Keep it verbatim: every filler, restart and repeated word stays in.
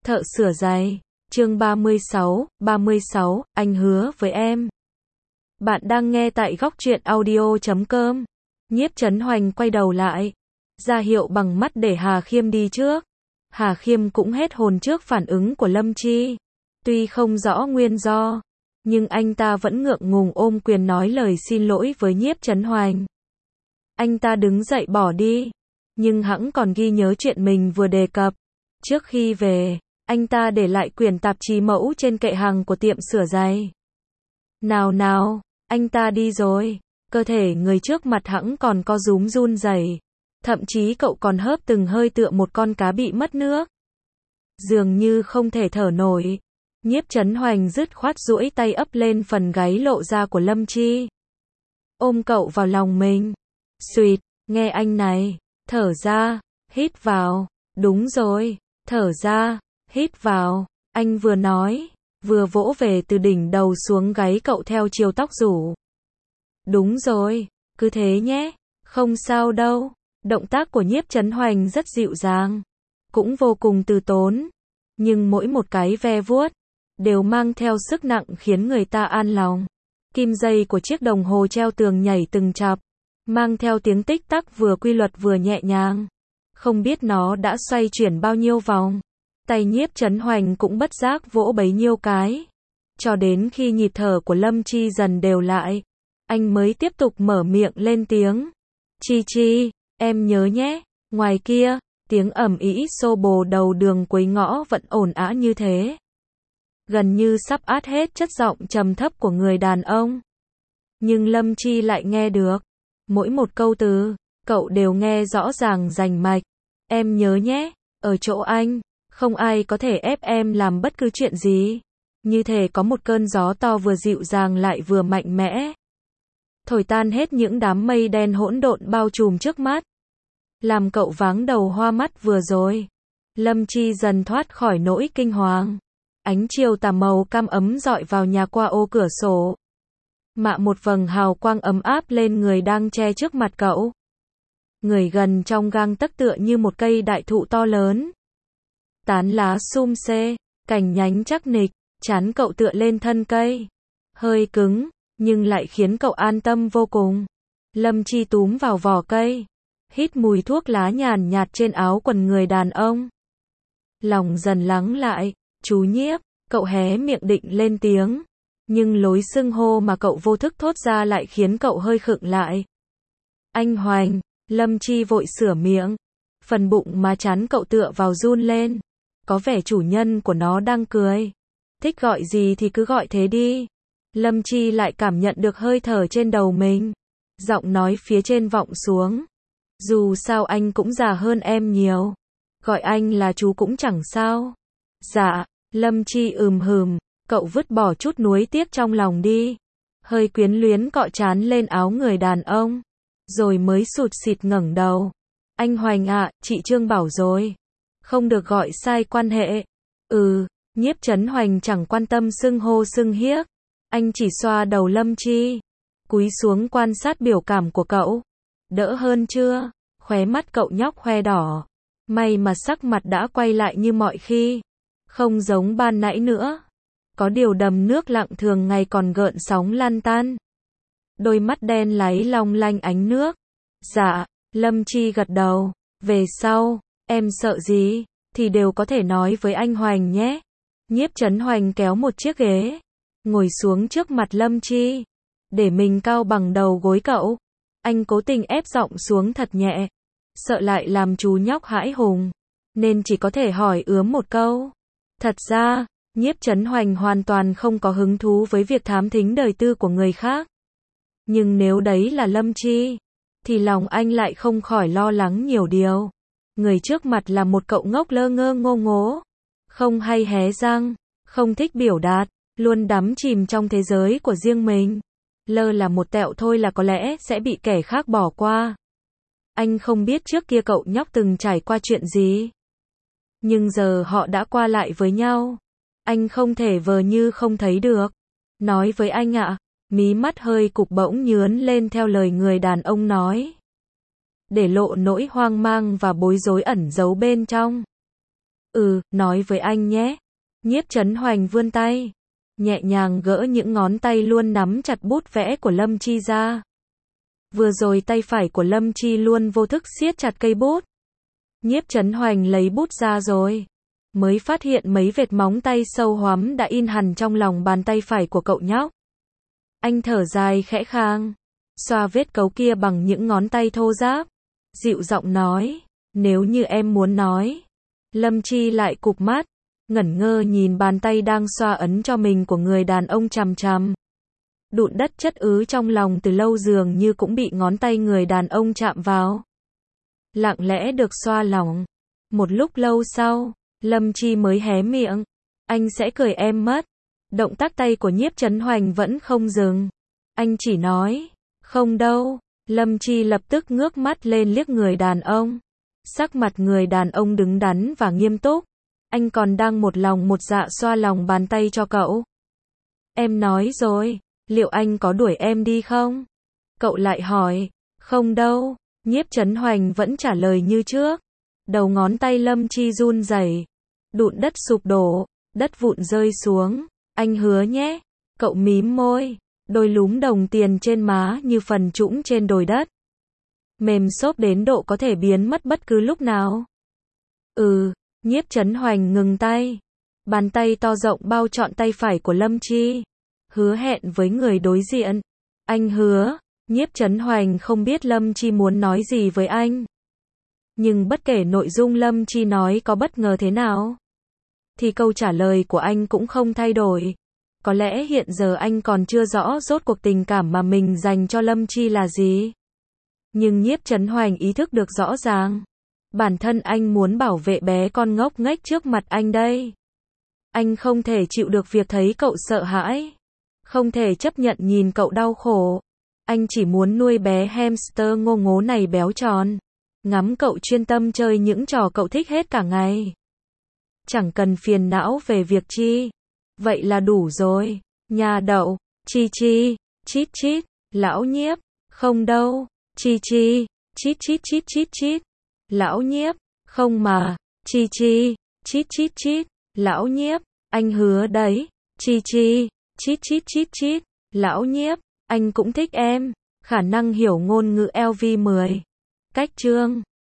Thợ sửa giày, chương ba mươi sáu, ba mươi sáu, anh hứa với em. Bạn đang nghe tại góc truyện audio chấm com. Nhiếp Chấn Hoành quay đầu lại, ra hiệu bằng mắt để Hà Khiêm đi trước. Hà Khiêm cũng hết hồn trước phản ứng của Lâm Chi. Tuy không rõ nguyên do, nhưng anh ta vẫn ngượng ngùng ôm quyền nói lời xin lỗi với Nhiếp Chấn Hoành. Anh ta đứng dậy bỏ đi, nhưng hẵng còn ghi nhớ chuyện mình vừa đề cập. Trước khi về, anh ta để lại quyển tạp chí mẫu trên kệ hàng của tiệm sửa giày. Nào nào, anh ta đi rồi, cơ thể người trước mặt hẵng còn co rúm run rẩy, thậm chí cậu còn hớp từng hơi tựa một con cá bị mất nước. Dường như không thể thở nổi, Nhiếp Chấn Hoành dứt khoát duỗi tay ấp lên phần gáy lộ ra của Lâm Chi. Ôm cậu vào lòng mình. Xuyệt, nghe anh này, thở ra, hít vào, đúng rồi, thở ra, hít vào, anh vừa nói, vừa vỗ về từ đỉnh đầu xuống gáy cậu theo chiều tóc rủ. Đúng rồi, cứ thế nhé, không sao đâu. Động tác của Nhiếp Chấn Hoành rất dịu dàng, cũng vô cùng từ tốn, nhưng mỗi một cái ve vuốt đều mang theo sức nặng khiến người ta an lòng. Kim dây của chiếc đồng hồ treo tường nhảy từng chập, mang theo tiếng tích tắc vừa quy luật vừa nhẹ nhàng. Không biết nó đã xoay chuyển bao nhiêu vòng. Tay Nhiếp Chấn Hoành cũng bất giác vỗ bấy nhiêu cái, cho đến khi nhịp thở của Lâm Chi dần đều lại, anh mới tiếp tục mở miệng lên tiếng. Chi Chi, em nhớ nhé. Ngoài kia, tiếng ầm ĩ xô bồ đầu đường cuối ngõ vẫn ồn ào như thế, gần như sắp át hết chất giọng trầm thấp của người đàn ông. Nhưng Lâm Chi lại nghe được, mỗi một câu từ, cậu đều nghe rõ ràng rành mạch. Em nhớ nhé, ở chỗ anh, không ai có thể ép em làm bất cứ chuyện gì. Như thể có một cơn gió to vừa dịu dàng lại vừa mạnh mẽ, thổi tan hết những đám mây đen hỗn độn bao trùm trước mắt, làm cậu váng đầu hoa mắt vừa rồi. Lâm Chi dần thoát khỏi nỗi kinh hoàng. Ánh chiều tà màu cam ấm dọi vào nhà qua ô cửa sổ, mạ một vầng hào quang ấm áp lên người đang che trước mặt cậu. Người gần trong gang tấc tựa như một cây đại thụ to lớn, tán lá sum xê, cành nhánh chắc nịch, trán cậu tựa lên thân cây, hơi cứng, nhưng lại khiến cậu an tâm vô cùng. Lâm Chi túm vào vỏ cây, hít mùi thuốc lá nhàn nhạt trên áo quần người đàn ông. Lòng dần lắng lại. Chú Nhiếp, cậu hé miệng định lên tiếng, nhưng lối xưng hô mà cậu vô thức thốt ra lại khiến cậu hơi khựng lại. Anh Hoành. Lâm Chi vội sửa miệng, phần bụng má chán cậu tựa vào run lên, có vẻ chủ nhân của nó đang cười. Thích gọi gì thì cứ gọi thế đi. Lâm Chi lại cảm nhận được hơi thở trên đầu mình, giọng nói phía trên vọng xuống. Dù sao anh cũng già hơn em nhiều, gọi anh là chú cũng chẳng sao. Dạ. Lâm Chi ừm hừm, cậu vứt bỏ chút nuối tiếc trong lòng đi, hơi quyến luyến cọ trán lên áo người đàn ông, rồi mới sụt sịt ngẩng đầu. Anh Hoành ạ, à, chị Trương bảo rồi, không được gọi sai quan hệ. Ừ. Nhiếp Chấn Hoành chẳng quan tâm xưng hô xưng hiếc, anh chỉ xoa đầu Lâm Chi, cúi xuống quan sát biểu cảm của cậu. Đỡ hơn chưa? Khóe mắt cậu nhóc hoe đỏ, may mà sắc mặt đã quay lại như mọi khi, không giống ban nãy nữa. Có điều đầm nước lặng thường ngày còn gợn sóng lan tan, đôi mắt đen láy long lanh ánh nước. Dạ. Lâm Chi gật đầu. Về sau, em sợ gì thì đều có thể nói với anh Hoành nhé. Nhiếp Chấn Hoành kéo một chiếc ghế, ngồi xuống trước mặt Lâm Chi, để mình cao bằng đầu gối cậu. Anh cố tình ép giọng xuống thật nhẹ, sợ lại làm chú nhóc hãi hùng, nên chỉ có thể hỏi ướm một câu. Thật ra, Nhiếp Chấn Hoành hoàn toàn không có hứng thú với việc thám thính đời tư của người khác. Nhưng nếu đấy là Lâm Chi, thì lòng anh lại không khỏi lo lắng nhiều điều. Người trước mặt là một cậu ngốc lơ ngơ ngô ngố, không hay hé răng, không thích biểu đạt, luôn đắm chìm trong thế giới của riêng mình. Lơ là một tẹo thôi là có lẽ sẽ bị kẻ khác bỏ qua. Anh không biết trước kia cậu nhóc từng trải qua chuyện gì, nhưng giờ họ đã qua lại với nhau, anh không thể vờ như không thấy được. Nói với anh ạ. Mí mắt hơi cụp bỗng nhướn lên theo lời người đàn ông nói, để lộ nỗi hoang mang và bối rối ẩn giấu bên trong. Ừ, nói với anh nhé. Nhiếp Chấn Hoành vươn tay, nhẹ nhàng gỡ những ngón tay luôn nắm chặt bút vẽ của Lâm Chi ra. Vừa rồi tay phải của Lâm Chi luôn vô thức siết chặt cây bút. Nhiếp Chấn Hoành lấy bút ra rồi, mới phát hiện mấy vệt móng tay sâu hoắm đã in hẳn trong lòng bàn tay phải của cậu nhóc. Anh thở dài khẽ khàng, xoa vết cấu kia bằng những ngón tay thô ráp, dịu giọng nói, nếu như em muốn nói. Lâm Chi lại cụp mắt, ngẩn ngơ nhìn bàn tay đang xoa ấn cho mình của người đàn ông chằm chằm. Đụn đất chất ứ trong lòng từ lâu dường như cũng bị ngón tay người đàn ông chạm vào. Lặng lẽ được xoa lỏng. Một lúc lâu sau, Lâm Chi mới hé miệng. Anh sẽ cười em mất. Động tác tay của Nhiếp Chấn Hoành vẫn không dừng. Anh chỉ nói, không đâu. Lâm Chi lập tức ngước mắt lên liếc người đàn ông. Sắc mặt người đàn ông đứng đắn và nghiêm túc. Anh còn đang một lòng một dạ xoa lòng bàn tay cho cậu. Em nói rồi, liệu anh có đuổi em đi không? Cậu lại hỏi, không đâu. Nhiếp Chấn Hoành vẫn trả lời như trước. Đầu ngón tay Lâm Chi run rẩy, đụn đất sụp đổ, đất vụn rơi xuống. Anh hứa nhé. Cậu mím môi, đôi lúm đồng tiền trên má như phần trũng trên đồi đất. Mềm xốp đến độ có thể biến mất bất cứ lúc nào. Ừ, Nhiếp Chấn Hoành ngừng tay. Bàn tay to rộng bao trọn tay phải của Lâm Chi. Hứa hẹn với người đối diện. Anh hứa. Nhiếp Chấn Hoành không biết Lâm Chi muốn nói gì với anh. Nhưng bất kể nội dung Lâm Chi nói có bất ngờ thế nào, thì câu trả lời của anh cũng không thay đổi. Có lẽ hiện giờ anh còn chưa rõ rốt cuộc tình cảm mà mình dành cho Lâm Chi là gì. Nhưng Nhiếp Chấn Hoành ý thức được rõ ràng. Bản thân anh muốn bảo vệ bé con ngốc nghếch trước mặt anh đây. Anh không thể chịu được việc thấy cậu sợ hãi. Không thể chấp nhận nhìn cậu đau khổ. Anh chỉ muốn nuôi bé hamster ngô ngố này béo tròn. Ngắm cậu chuyên tâm chơi những trò cậu thích hết cả ngày. Chẳng cần phiền não về việc chi. Vậy là đủ rồi. Nhà đậu, chi chi, chít chít, lão Nhiếp, không đâu, chi chi, chít chít chít chít chít, lão Nhiếp, không mà, chi chi, chít chít chít, lão Nhiếp, anh hứa đấy, chi chi, chít chít chít chít, lão Nhiếp, anh cũng thích em, khả năng hiểu ngôn ngữ L V mười. Cách chương